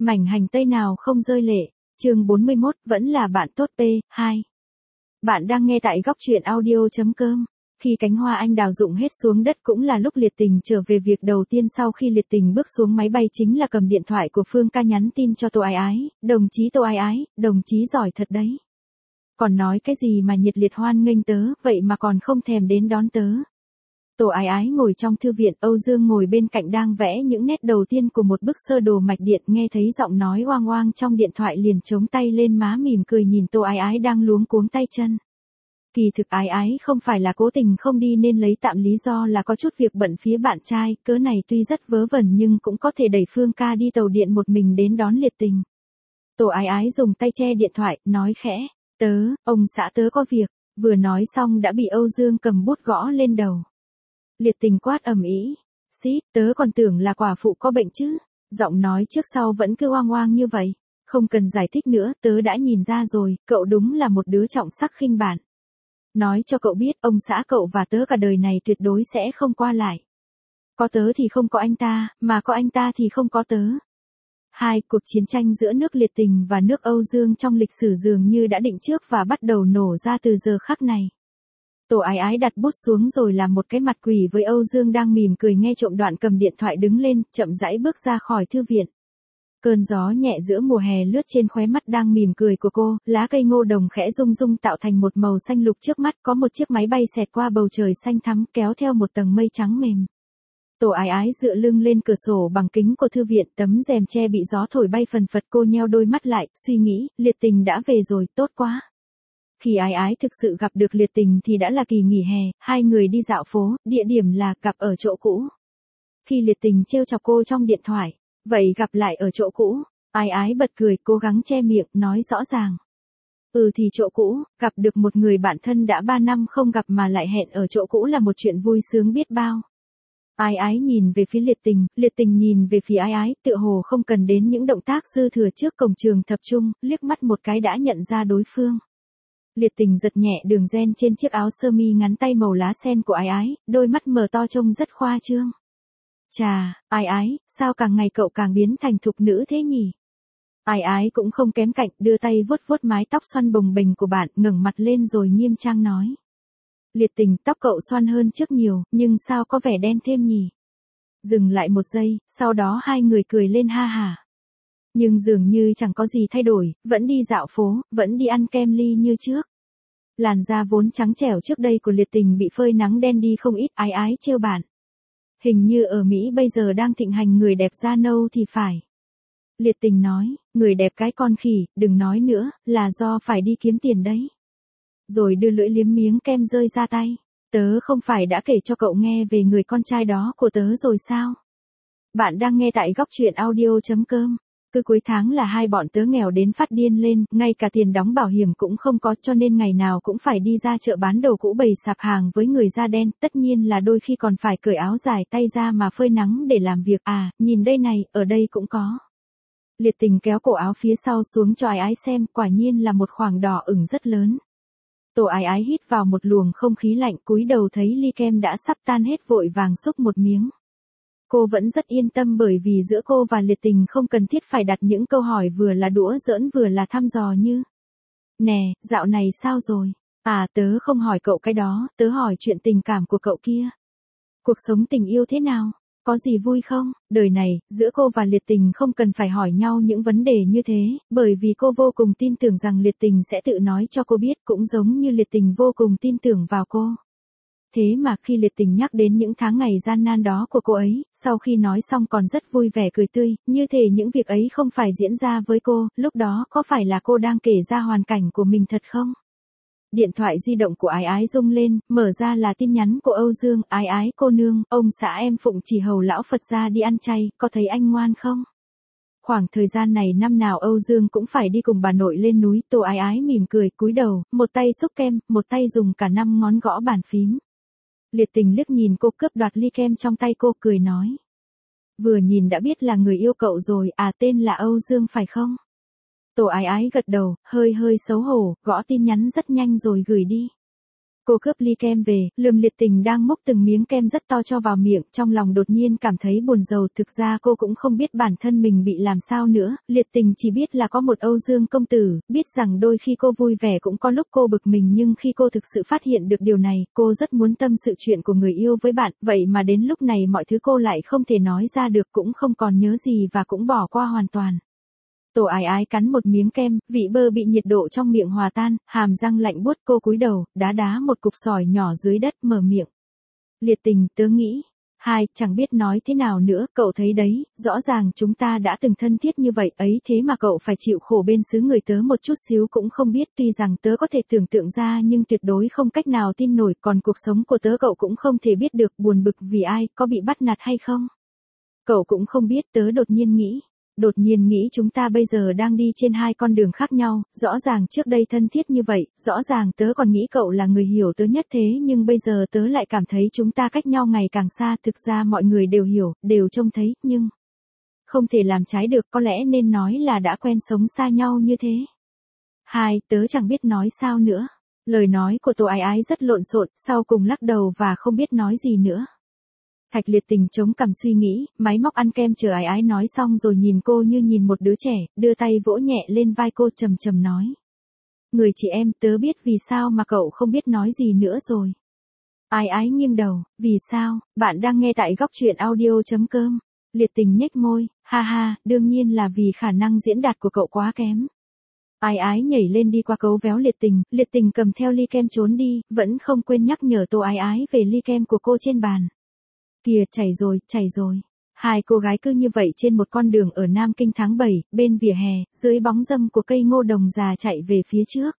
Mảnh hành tây nào không rơi lệ, chương 41, vẫn là bạn tốt P2. Bạn đang nghe tại góc truyện audio.com. Khi cánh hoa anh đào rụng hết xuống đất cũng là lúc Liệt Tình trở về. Việc đầu tiên sau khi Liệt Tình bước xuống máy bay chính là cầm điện thoại của Phương Ca nhắn tin cho Tô Ái Ái, đồng chí Tô Ái Ái, đồng chí giỏi thật đấy. Còn nói cái gì mà nhiệt liệt hoan nghênh tớ, vậy mà còn không thèm đến đón tớ. Tô Ái Ái ngồi trong thư viện, Âu Dương ngồi bên cạnh đang vẽ những nét đầu tiên của một bức sơ đồ mạch điện, nghe thấy giọng nói oang oang trong điện thoại liền chống tay lên má mỉm cười nhìn Tô Ái Ái đang luống cuống tay chân. Kỳ thực Ái Ái không phải là cố tình không đi nên lấy tạm lý do là có chút việc bận phía bạn trai, cớ này tuy rất vớ vẩn nhưng cũng có thể đẩy Phương Ca đi tàu điện một mình đến đón Liệt Tình. Tô Ái Ái dùng tay che điện thoại, nói khẽ, ông xã tớ có việc, vừa nói xong đã bị Âu Dương cầm bút gõ lên đầu. Liệt Tình quát ầm ĩ, xít, tớ còn tưởng là quả phụ có bệnh chứ, giọng nói trước sau vẫn cứ oang oang như vậy, không cần giải thích nữa, tớ đã nhìn ra rồi, cậu đúng là một đứa trọng sắc khinh bạn. Nói cho cậu biết, ông xã cậu và tớ cả đời này tuyệt đối sẽ không qua lại. Có tớ thì không có anh ta, mà có anh ta thì không có tớ. Cuộc chiến tranh giữa nước Liệt Tình và nước Âu Dương trong lịch sử dường như đã định trước và bắt đầu nổ ra từ giờ khắc này. Tô Ái Ái đặt bút xuống rồi làm một cái mặt quỷ với Âu Dương đang mỉm cười nghe trộm, đoạn cầm điện thoại đứng lên, chậm rãi bước ra khỏi thư viện. Cơn gió nhẹ giữa mùa hè lướt trên khóe mắt đang mỉm cười của cô, lá cây ngô đồng khẽ rung rung tạo thành một màu xanh lục, trước mắt có một chiếc máy bay xẹt qua bầu trời xanh thắm kéo theo một tầng mây trắng mềm. Tô Ái Ái dựa lưng lên cửa sổ bằng kính của thư viện, tấm rèm che bị gió thổi bay phần phật, cô nheo đôi mắt lại, suy nghĩ, Liệt Tình đã về rồi, tốt quá. Khi Ái Ái thực sự gặp được Liệt Tình thì đã là kỳ nghỉ hè, hai người đi dạo phố, địa điểm là gặp ở chỗ cũ. Khi Liệt Tình trêu chọc cô trong điện thoại, vậy gặp lại ở chỗ cũ, Ái Ái bật cười, cố gắng che miệng, nói rõ ràng. Thì chỗ cũ, gặp được một người bạn thân đã 3 năm không gặp mà lại hẹn ở chỗ cũ là một chuyện vui sướng biết bao. Ái Ái nhìn về phía Liệt Tình nhìn về phía Ái Ái, tựa hồ không cần đến những động tác dư thừa trước cổng trường tập trung, liếc mắt một cái đã nhận ra đối phương. Liệt Tình giật nhẹ đường ren trên chiếc áo sơ mi ngắn tay màu lá sen của Ái Ái, đôi mắt mở to trông rất khoa trương. Chà, Ái Ái, sao càng ngày cậu càng biến thành thục nữ thế nhỉ? Ái Ái cũng không kém cạnh, đưa tay vuốt vuốt mái tóc xoăn bồng bềnh của bạn, ngẩng mặt lên rồi nghiêm trang nói. Liệt Tình, tóc cậu xoăn hơn trước nhiều, nhưng sao có vẻ đen thêm nhỉ? Dừng lại một giây, sau đó hai người cười lên ha hả. Nhưng dường như chẳng có gì thay đổi, vẫn đi dạo phố, vẫn đi ăn kem ly như trước. Làn da vốn trắng trẻo trước đây của Liệt Tình bị phơi nắng đen đi không ít, Ái Ái trêu bạn. Hình như ở Mỹ bây giờ đang thịnh hành người đẹp da nâu thì phải. Liệt Tình nói, người đẹp cái con khỉ, đừng nói nữa, là do phải đi kiếm tiền đấy. Rồi đưa lưỡi liếm miếng kem rơi ra tay. Tớ không phải đã kể cho cậu nghe về người con trai đó của tớ rồi sao? Bạn đang nghe tại góc truyện audio.com. Cứ cuối tháng là hai bọn tớ nghèo đến phát điên lên, ngay cả tiền đóng bảo hiểm cũng không có, cho nên ngày nào cũng phải đi ra chợ bán đồ cũ bày sạp hàng với người da đen, tất nhiên là đôi khi còn phải cởi áo dài tay ra mà phơi nắng để làm việc. Nhìn đây này, ở đây cũng có. Liệt Tình kéo cổ áo phía sau xuống cho Ái Ái xem, quả nhiên là một khoảng đỏ ửng rất lớn. Tô Ái Ái hít vào một luồng không khí lạnh, cúi đầu thấy ly kem đã sắp tan hết vội vàng xúc một miếng. Cô vẫn rất yên tâm bởi vì giữa cô và Liệt Tình không cần thiết phải đặt những câu hỏi vừa là đùa giỡn vừa là thăm dò như: Nè, dạo này sao rồi? Tớ không hỏi cậu cái đó, tớ hỏi chuyện tình cảm của cậu kia. Cuộc sống tình yêu thế nào? Có gì vui không? Đời này, giữa cô và Liệt Tình không cần phải hỏi nhau những vấn đề như thế, bởi vì cô vô cùng tin tưởng rằng Liệt Tình sẽ tự nói cho cô biết, cũng giống như Liệt Tình vô cùng tin tưởng vào cô. Thế mà khi Liệt Tình nhắc đến những tháng ngày gian nan đó của cô ấy, sau khi nói xong còn rất vui vẻ cười tươi, như thể những việc ấy không phải diễn ra với cô, lúc đó có phải là cô đang kể ra hoàn cảnh của mình thật không? Điện thoại di động của Ái Ái rung lên, mở ra là tin nhắn của Âu Dương. Ái Ái cô nương, ông xã em phụng chỉ hầu lão Phật ra đi ăn chay, có thấy anh ngoan không? Khoảng thời gian này năm nào Âu Dương cũng phải đi cùng bà nội lên núi. Tô Ái Ái mỉm cười, cúi đầu, một tay xúc kem, một tay dùng cả 5 ngón gõ bàn phím. Liệt Tình liếc nhìn cô cướp đoạt ly kem trong tay cô, cười nói. Vừa nhìn đã biết là người yêu cậu rồi, tên là Âu Dương phải không? Tô Ái Ái gật đầu, hơi xấu hổ, gõ tin nhắn rất nhanh rồi gửi đi. Cô cướp ly kem về, lườm Liệt Tình đang múc từng miếng kem rất to cho vào miệng, trong lòng đột nhiên cảm thấy buồn rầu, thực ra cô cũng không biết bản thân mình bị làm sao nữa, Liệt Tình chỉ biết là có một Âu Dương công tử, biết rằng đôi khi cô vui vẻ cũng có lúc cô bực mình, nhưng khi cô thực sự phát hiện được điều này, cô rất muốn tâm sự chuyện của người yêu với bạn, vậy mà đến lúc này mọi thứ cô lại không thể nói ra được, cũng không còn nhớ gì và cũng bỏ qua hoàn toàn. Tô Ái Ái cắn một miếng kem, vị bơ bị nhiệt độ trong miệng hòa tan, hàm răng lạnh buốt, cô cúi đầu, đá một cục sỏi nhỏ dưới đất, mở miệng. Liệt Tình, tớ nghĩ. Chẳng biết nói thế nào nữa, cậu thấy đấy, rõ ràng chúng ta đã từng thân thiết như vậy ấy, thế mà cậu phải chịu khổ bên xứ người, tớ một chút xíu cũng không biết, tuy rằng tớ có thể tưởng tượng ra nhưng tuyệt đối không cách nào tin nổi, còn cuộc sống của tớ cậu cũng không thể biết được, buồn bực vì ai, có bị bắt nạt hay không? Cậu cũng không biết, tớ đột nhiên nghĩ chúng ta bây giờ đang đi trên hai con đường khác nhau, rõ ràng trước đây thân thiết như vậy, rõ ràng tớ còn nghĩ cậu là người hiểu tớ nhất thế, nhưng bây giờ tớ lại cảm thấy chúng ta cách nhau ngày càng xa, thực ra mọi người đều hiểu, đều trông thấy, nhưng không thể làm trái được, có lẽ nên nói là đã quen sống xa nhau như thế. Tớ chẳng biết nói sao nữa. Lời nói của Tô Ái Ái rất lộn xộn, sau cùng lắc đầu và không biết nói gì nữa. Thạch Liệt Tình chống cằm suy nghĩ, máy móc ăn kem chờ Ái Ái nói xong rồi nhìn cô như nhìn một đứa trẻ, đưa tay vỗ nhẹ lên vai cô, trầm trầm nói. Người chị em, tớ biết vì sao mà cậu không biết nói gì nữa rồi. Ái Ái nghiêng đầu, vì sao, bạn đang nghe tại góc truyện audio.com. Liệt Tình nhếch môi, đương nhiên là vì khả năng diễn đạt của cậu quá kém. Ái Ái nhảy lên đi qua cấu véo Liệt Tình cầm theo ly kem trốn đi, vẫn không quên nhắc nhở Tô Ái Ái về ly kem của cô trên bàn. Kìa, chảy rồi. Hai cô gái cứ như vậy trên một con đường ở Nam Kinh tháng 7, bên vỉa hè, dưới bóng râm của cây ngô đồng già chạy về phía trước.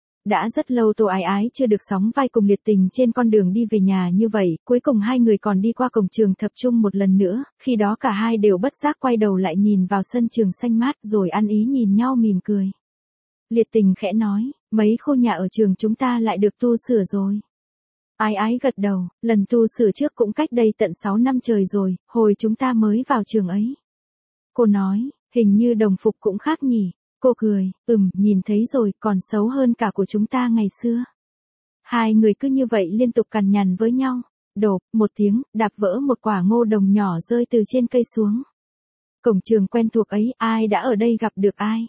Đã rất lâu Tô Ái Ái chưa được sóng vai cùng Liệt Tình trên con đường đi về nhà như vậy, cuối cùng hai người còn đi qua cổng trường tập trung một lần nữa, khi đó cả hai đều bất giác quay đầu lại nhìn vào sân trường xanh mát rồi ăn ý nhìn nhau mỉm cười. Liệt Tình khẽ nói, mấy khu nhà ở trường chúng ta lại được tu sửa rồi. Ái Ái gật đầu, lần tu sửa trước cũng cách đây tận 6 năm trời rồi, hồi chúng ta mới vào trường ấy. Cô nói, hình như đồng phục cũng khác nhỉ. Cô cười, nhìn thấy rồi, còn xấu hơn cả của chúng ta ngày xưa. Hai người cứ như vậy liên tục cằn nhằn với nhau. Đột một tiếng, đạp vỡ một quả ngô đồng nhỏ rơi từ trên cây xuống. Cổng trường quen thuộc ấy, ai đã ở đây gặp được ai?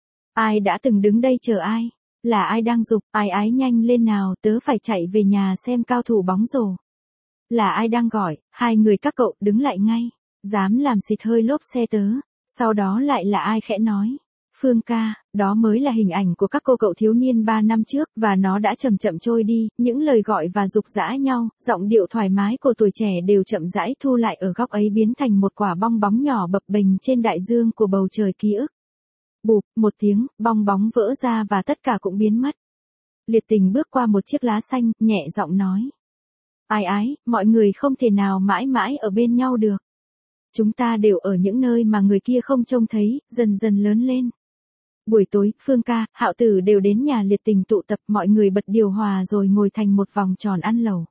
Ai đã từng đứng đây chờ ai? Là ai đang giục, Ái Ái nhanh lên nào, tớ phải chạy về nhà xem cao thủ bóng rổ. Là ai đang gọi, hai người các cậu đứng lại ngay, dám làm xịt hơi lốp xe tớ. Sau đó lại là ai khẽ nói, Phương ca, đó mới là hình ảnh của các cô cậu thiếu niên 3 năm trước, và nó đã chậm chậm trôi đi, những lời gọi và giục giã nhau, giọng điệu thoải mái của tuổi trẻ đều chậm rãi thu lại ở góc ấy, biến thành một quả bong bóng nhỏ bập bềnh trên đại dương của bầu trời ký ức. Bụp, một tiếng, bong bóng vỡ ra và tất cả cũng biến mất. Liệt Tình bước qua một chiếc lá xanh, nhẹ giọng nói. Ái Ái, mọi người không thể nào mãi mãi ở bên nhau được. Chúng ta đều ở những nơi mà người kia không trông thấy, dần dần lớn lên. Buổi tối, Phương ca, Hạo Tử đều đến nhà Liệt Tình tụ tập, mọi người bật điều hòa rồi ngồi thành một vòng tròn ăn lẩu.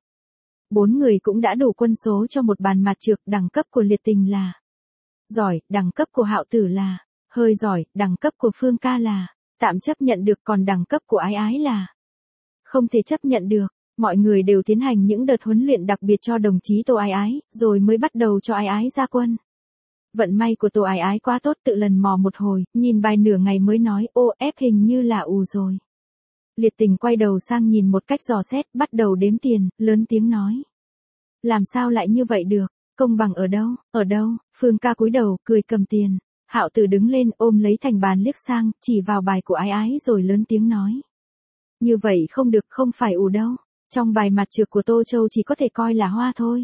4 người cũng đã đủ quân số cho một bàn mặt trược, đẳng cấp của Liệt Tình là giỏi, đẳng cấp của Hạo Tử là hơi giỏi, đẳng cấp của Phương ca là tạm chấp nhận được, còn đẳng cấp của Ái Ái là không thể chấp nhận được. Mọi người đều tiến hành những đợt huấn luyện đặc biệt cho đồng chí Tô Ái Ái, rồi mới bắt đầu cho Ái Ái ra quân. Vận may của Tô Ái Ái quá tốt, tự lần mò một hồi, nhìn bài nửa ngày mới nói, ép hình như là ù rồi. Liệt Tình quay đầu sang nhìn một cách dò xét, bắt đầu đếm tiền, lớn tiếng nói. Làm sao lại như vậy được, công bằng ở đâu, Phương ca cúi đầu, cười cầm tiền. Hạo Tử đứng lên ôm lấy thành bàn liếc sang, chỉ vào bài của Ái Ái rồi lớn tiếng nói. Như vậy không được, không phải ù đâu. Trong bài mặt trược của Tô Châu chỉ có thể coi là hoa thôi.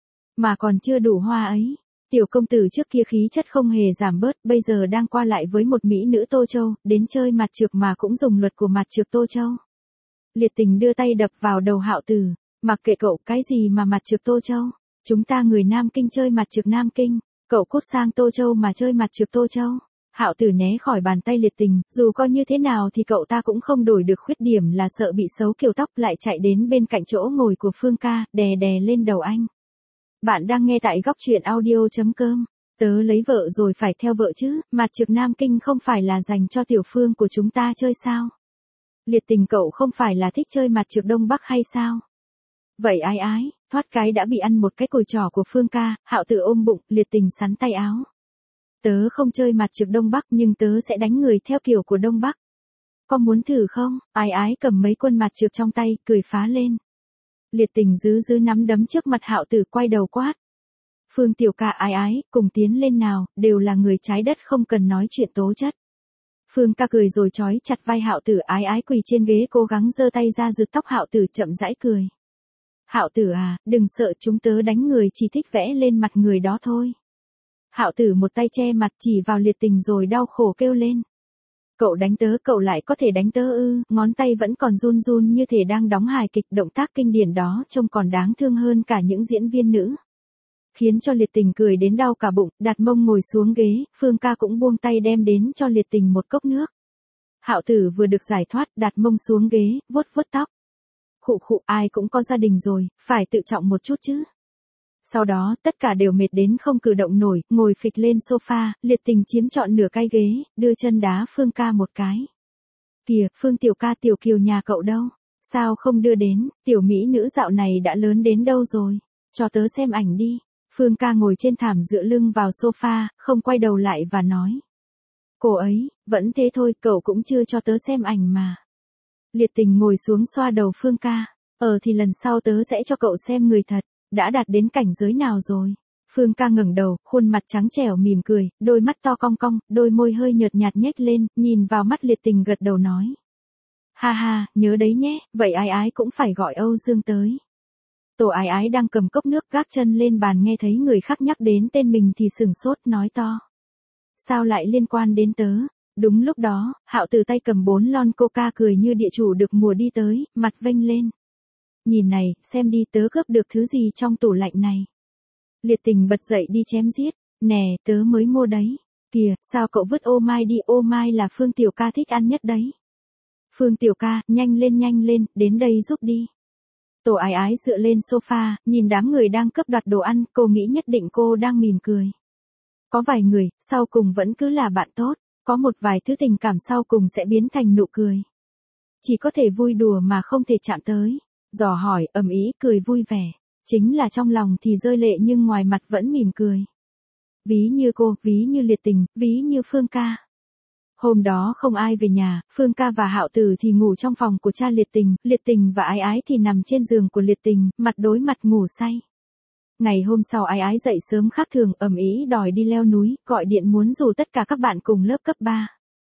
Mà còn chưa đủ hoa ấy. Tiểu công tử trước kia khí chất không hề giảm bớt, bây giờ đang qua lại với một mỹ nữ Tô Châu, đến chơi mặt trược mà cũng dùng luật của mặt trược Tô Châu. Liệt Tình đưa tay đập vào đầu Hạo Tử. Mặc kệ cậu, cái gì mà mặt trược Tô Châu? Chúng ta người Nam Kinh chơi mặt trược Nam Kinh. Cậu cút sang Tô Châu mà chơi mặt trược Tô Châu. Hạo Tử né khỏi bàn tay Liệt Tình, dù coi như thế nào thì cậu ta cũng không đổi được khuyết điểm là sợ bị xấu kiểu tóc, lại chạy đến bên cạnh chỗ ngồi của Phương ca, đè lên đầu anh. Bạn đang nghe tại góc truyện audio.com. Tớ lấy vợ rồi phải theo vợ chứ, mặt trược Nam Kinh không phải là dành cho tiểu Phương của chúng ta chơi sao? Liệt Tình cậu không phải là thích chơi mặt trược Đông Bắc hay sao? Vậy ái ái, thoát cái đã bị ăn một cái cùi trỏ của Phương ca, Hạo Tử ôm bụng, Liệt Tình sắn tay áo. Tớ không chơi mặt trược Đông Bắc nhưng tớ sẽ đánh người theo kiểu của Đông Bắc. Có muốn thử không? Ái ái cầm mấy quân mặt trược trong tay, cười phá lên. Liệt Tình giữ nắm đấm trước mặt Hạo Tử quay đầu quát. Phương tiểu ca ái ái, cùng tiến lên nào, đều là người trái đất không cần nói chuyện tố chất. Phương ca cười rồi trói chặt vai Hạo Tử, ái ái quỳ trên ghế cố gắng giơ tay ra giật tóc Hạo Tử chậm rãi cười. Hạo Tử à, đừng sợ, chúng tớ đánh người chỉ thích vẽ lên mặt người đó thôi. Hạo Tử một tay che mặt chỉ vào Liệt Tình rồi đau khổ kêu lên. Cậu đánh tớ, cậu lại có thể đánh tớ ư? Ngón tay vẫn còn run run như thể đang đóng hài kịch, động tác kinh điển đó trông còn đáng thương hơn cả những diễn viên nữ. Khiến cho Liệt Tình cười đến đau cả bụng, đặt mông ngồi xuống ghế, Phương ca cũng buông tay đem đến cho Liệt Tình một cốc nước. Hạo Tử vừa được giải thoát, đặt mông xuống ghế, vuốt vuốt tóc. Khụ khụ, ai cũng có gia đình rồi, phải tự trọng một chút chứ. Sau đó, tất cả đều mệt đến không cử động nổi, ngồi phịch lên sofa, Liệt Tình chiếm trọn nửa cái ghế, đưa chân đá Phương ca một cái. Kìa, Phương tiểu ca, Tiểu Kiều nhà cậu đâu? Sao không đưa đến, tiểu mỹ nữ dạo này đã lớn đến đâu rồi? Cho tớ xem ảnh đi. Phương ca ngồi trên thảm dựa lưng vào sofa, không quay đầu lại và nói. Cô ấy, vẫn thế thôi, cậu cũng chưa cho tớ xem ảnh mà. Liệt Tình ngồi xuống xoa đầu Phương ca. Thì lần sau tớ sẽ cho cậu xem người thật, đã đạt đến cảnh giới nào rồi. Phương ca ngẩng đầu, khuôn mặt trắng trẻo mỉm cười, đôi mắt to cong cong, đôi môi hơi nhợt nhạt nhếch lên, nhìn vào mắt Liệt Tình gật đầu nói. Ha ha, nhớ đấy nhé, vậy ái ái cũng phải gọi Âu Dương tới. Tổ ái ái đang cầm cốc nước gác chân lên bàn nghe thấy người khác nhắc đến tên mình thì sửng sốt nói to. Sao lại liên quan đến tớ? Đúng lúc đó, Hạo Tử tay cầm 4 lon coca cười như địa chủ được mùa đi tới, mặt vênh lên. Nhìn này, xem đi tớ cướp được thứ gì trong tủ lạnh này. Liệt Tình bật dậy đi chém giết. Nè, tớ mới mua đấy. Kìa, sao cậu vứt ô mai đi, ô mai là Phương tiểu ca thích ăn nhất đấy. Phương tiểu ca, nhanh lên, đến đây giúp đi. Tổ ái ái dựa lên sofa, nhìn đám người đang cướp đoạt đồ ăn, cô nghĩ nhất định cô đang mỉm cười. Có vài người, sau cùng vẫn cứ là bạn tốt, có một vài thứ tình cảm sau cùng sẽ biến thành nụ cười. Chỉ có thể vui đùa mà không thể chạm tới, dò hỏi, ầm ĩ, cười vui vẻ, chính là trong lòng thì rơi lệ nhưng ngoài mặt vẫn mỉm cười. Ví như cô, ví như Liệt Tình, ví như Phương ca. Hôm đó không ai về nhà, Phương ca và Hạo Tử thì ngủ trong phòng của cha Liệt Tình và ái ái thì nằm trên giường của Liệt Tình, mặt đối mặt ngủ say. Ngày hôm sau ái ái dậy sớm khác thường, ầm ĩ đòi đi leo núi, gọi điện muốn rủ tất cả các bạn cùng lớp cấp 3.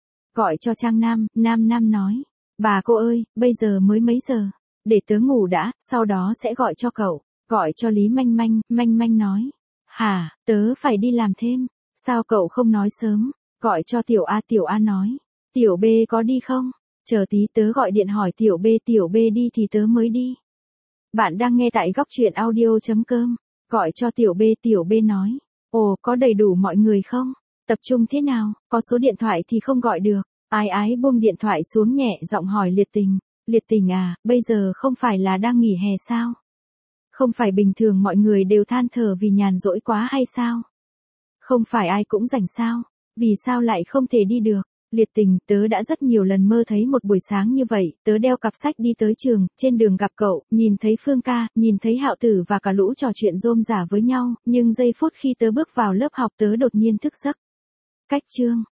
Gọi cho Trang Nam nói, bà cô ơi, bây giờ mới mấy giờ, để tớ ngủ đã, sau đó sẽ gọi cho cậu. Gọi cho Lý Manh Manh nói, hả, tớ phải đi làm thêm, sao cậu không nói sớm? Gọi cho Tiểu A nói, Tiểu B có đi không? Chờ tí tớ gọi điện hỏi Tiểu B đi thì tớ mới đi. Bạn đang nghe tại góc truyện audio.com. Gọi cho Tiểu B nói, ồ, có đầy đủ mọi người không? Tập trung thế nào? Có số điện thoại thì không gọi được. Ái ái buông điện thoại xuống nhẹ giọng hỏi Liệt Tình. Liệt Tình à, bây giờ không phải là đang nghỉ hè sao? Không phải bình thường mọi người đều than thở vì nhàn rỗi quá hay sao? Không phải ai cũng rảnh sao? Vì sao lại không thể đi được? Liệt Tình, tớ đã rất nhiều lần mơ thấy một buổi sáng như vậy, tớ đeo cặp sách đi tới trường, trên đường gặp cậu, nhìn thấy Phương ca, nhìn thấy Hạo Tử và cả lũ trò chuyện rôm rả với nhau, nhưng giây phút khi tớ bước vào lớp học tớ đột nhiên thức giấc. Cách chương